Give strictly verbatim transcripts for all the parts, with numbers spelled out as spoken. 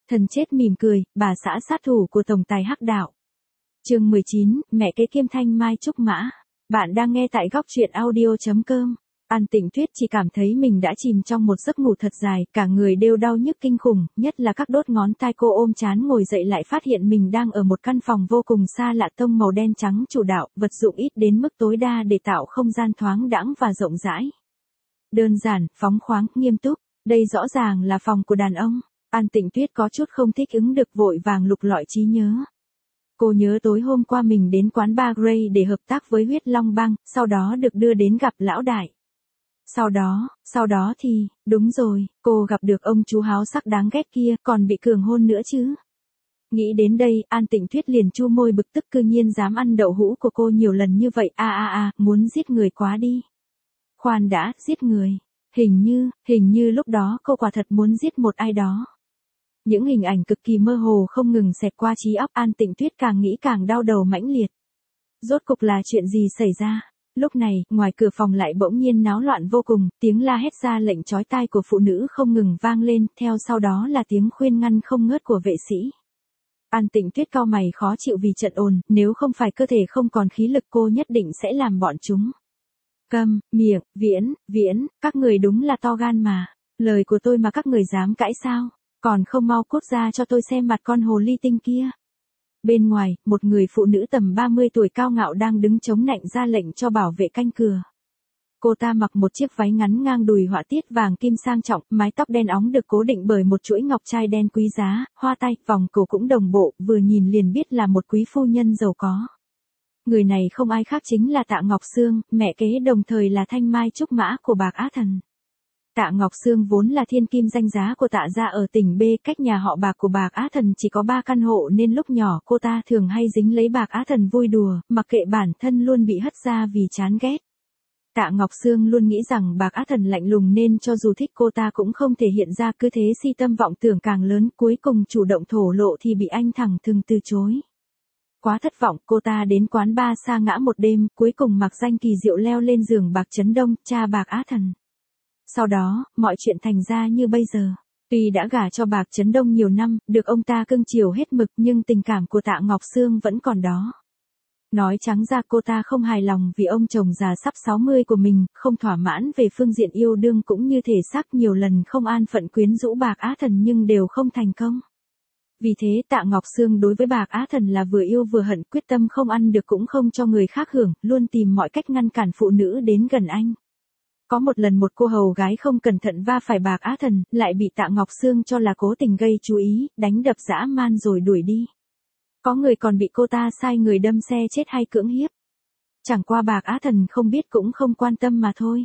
Thần chết mỉm cười, bà xã sát thủ của tổng tài hắc đạo. Chương mười chín, mẹ kế kiêm thanh mai trúc mã. Bạn đang nghe tại góc truyện audio chấm com. An Tịnh Tuyết chỉ cảm thấy mình đã chìm trong một giấc ngủ thật dài, cả người đều đau nhức kinh khủng, nhất là các đốt ngón tay. Cô ôm trán ngồi dậy lại phát hiện mình đang ở một căn phòng vô cùng xa lạ, tông màu đen trắng chủ đạo, vật dụng ít đến mức tối đa để tạo không gian thoáng đãng và rộng rãi. Đơn giản, phóng khoáng, nghiêm túc, đây rõ ràng là phòng của đàn ông. An Tịnh Tuyết có chút không thích ứng được, vội vàng lục lọi trí nhớ. Cô nhớ tối hôm qua mình đến quán bar Grey để hợp tác với Huyết Long Bang, sau đó được đưa đến gặp lão đại. Sau đó, sau đó thì, đúng rồi, cô gặp được ông chú háo sắc đáng ghét kia, còn bị cường hôn nữa chứ. Nghĩ đến đây, An Tịnh Tuyết liền chu môi bực tức, cư nhiên dám ăn đậu hũ của cô nhiều lần như vậy, a a a, muốn giết người quá đi. Khoan đã, giết người. Hình như, hình như lúc đó cô quả thật muốn giết một ai đó. Những hình ảnh cực kỳ mơ hồ không ngừng xẹt qua trí óc. An Tịnh Tuyết càng nghĩ càng đau đầu mãnh liệt. Rốt cục là chuyện gì xảy ra? Lúc này, ngoài cửa phòng lại bỗng nhiên náo loạn vô cùng, tiếng la hét ra lệnh chói tai của phụ nữ không ngừng vang lên, theo sau đó là tiếng khuyên ngăn không ngớt của vệ sĩ. An Tịnh Tuyết cau mày khó chịu vì trận ồn, nếu không phải cơ thể không còn khí lực cô nhất định sẽ làm bọn chúng. Câm, miệng, Viễn, Viễn, các người đúng là to gan mà, lời của tôi mà các người dám cãi sao, còn không mau cút ra cho tôi xem mặt con hồ ly tinh kia. Bên ngoài, một người phụ nữ tầm ba mươi tuổi cao ngạo đang đứng chống nạnh ra lệnh cho bảo vệ canh cửa. Cô ta mặc một chiếc váy ngắn ngang đùi họa tiết vàng kim sang trọng, mái tóc đen óng được cố định bởi một chuỗi ngọc trai đen quý giá, hoa tai, vòng cổ cũng đồng bộ, vừa nhìn liền biết là một quý phu nhân giàu có. Người này không ai khác chính là Tạ Ngọc Sương, mẹ kế đồng thời là thanh mai trúc mã của Bạc Á Thần. Tạ Ngọc Sương vốn là thiên kim danh giá của Tạ gia ở tỉnh B, cách nhà họ Bạc của Bạc Á Thần chỉ có ba căn hộ nên lúc nhỏ cô ta thường hay dính lấy Bạc Á Thần vui đùa, mặc kệ bản thân luôn bị hất ra vì chán ghét. Tạ Ngọc Sương luôn nghĩ rằng Bạc Á Thần lạnh lùng nên cho dù thích cô ta cũng không thể hiện ra, cứ thế si tâm vọng tưởng càng lớn, cuối cùng chủ động thổ lộ thì bị anh thẳng thừng từ chối. Quá thất vọng, cô ta đến quán bar sa ngã một đêm, cuối cùng mặc danh kỳ diệu leo lên giường Bạc Chấn Đông, cha Bạc Á Thần. Sau đó, mọi chuyện thành ra như bây giờ. Tuy đã gả cho Bạc Chấn Đông nhiều năm, được ông ta cưng chiều hết mực, nhưng tình cảm của Tạ Ngọc Sương vẫn còn đó. Nói trắng ra cô ta không hài lòng vì ông chồng già sắp sáu mươi của mình, không thỏa mãn về phương diện yêu đương cũng như thể xác, nhiều lần không an phận quyến rũ Bạc Á Thần nhưng đều không thành công. Vì thế Tạ Ngọc Sương đối với Bạc Á Thần là vừa yêu vừa hận, quyết tâm không ăn được cũng không cho người khác hưởng, luôn tìm mọi cách ngăn cản phụ nữ đến gần anh. Có một lần một cô hầu gái không cẩn thận va phải Bạc Á Thần, lại bị Tạ Ngọc Sương cho là cố tình gây chú ý, đánh đập dã man rồi đuổi đi. Có người còn bị cô ta sai người đâm xe chết hay cưỡng hiếp. Chẳng qua Bạc Á Thần không biết cũng không quan tâm mà thôi.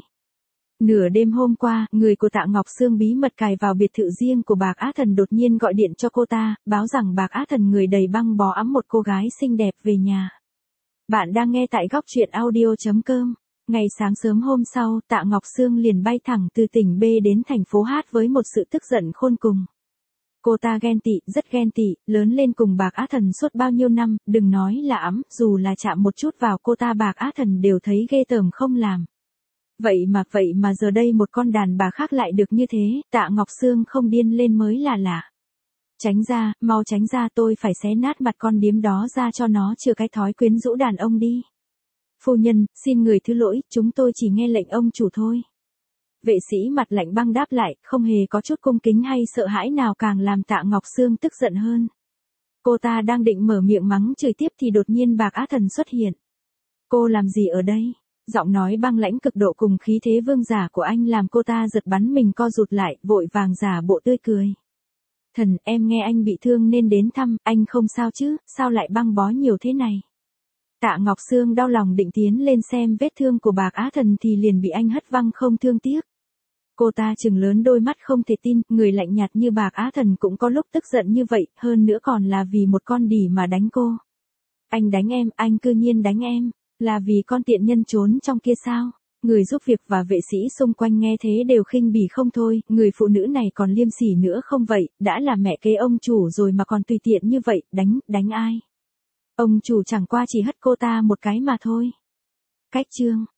Nửa đêm hôm qua, người của Tạ Ngọc Sương bí mật cài vào biệt thự riêng của Bạc Á Thần đột nhiên gọi điện cho cô ta, báo rằng Bạc Á Thần người đầy băng bó ẵm một cô gái xinh đẹp về nhà. Bạn đang nghe tại góc truyện audio chấm com. Ngày sáng sớm hôm sau, Tạ Ngọc Sương liền bay thẳng từ tỉnh B đến thành phố H với một sự tức giận khôn cùng. Cô ta ghen tị, rất ghen tị, lớn lên cùng Bạc Á Thần suốt bao nhiêu năm, đừng nói là ẵm, dù là chạm một chút vào cô ta Bạc Á Thần đều thấy ghê tởm không làm. Vậy mà, vậy mà giờ đây một con đàn bà khác lại được như thế, Tạ Ngọc Sương không điên lên mới là lạ. Tránh ra, mau tránh ra, tôi phải xé nát mặt con điếm đó ra cho nó chừa cái thói quyến rũ đàn ông đi. Phu nhân, xin người thứ lỗi, chúng tôi chỉ nghe lệnh ông chủ thôi. Vệ sĩ mặt lạnh băng đáp lại, không hề có chút cung kính hay sợ hãi nào, càng làm Tạ Ngọc Sương tức giận hơn. Cô ta đang định mở miệng mắng chửi tiếp thì đột nhiên Bạc Á Thần xuất hiện. Cô làm gì ở đây? Giọng nói băng lãnh cực độ cùng khí thế vương giả của anh làm cô ta giật bắn mình co rụt lại, vội vàng giả bộ tươi cười. Thần, em nghe anh bị thương nên đến thăm, anh không sao chứ, sao lại băng bó nhiều thế này? Tạ Ngọc Sương đau lòng định tiến lên xem vết thương của Bạc Á Thần thì liền bị anh hất văng không thương tiếc. Cô ta trừng lớn đôi mắt không thể tin, người lạnh nhạt như Bạc Á Thần cũng có lúc tức giận như vậy, hơn nữa còn là vì một con đỉ mà đánh cô. Anh đánh em, anh cư nhiên đánh em, là vì con tiện nhân trốn trong kia sao? Người giúp việc và vệ sĩ xung quanh nghe thế đều khinh bỉ không thôi, người phụ nữ này còn liêm sỉ nữa không vậy, đã là mẹ kế ông chủ rồi mà còn tùy tiện như vậy, đánh, đánh ai? Ông chủ chẳng qua chỉ hất cô ta một cái mà thôi. Cách chương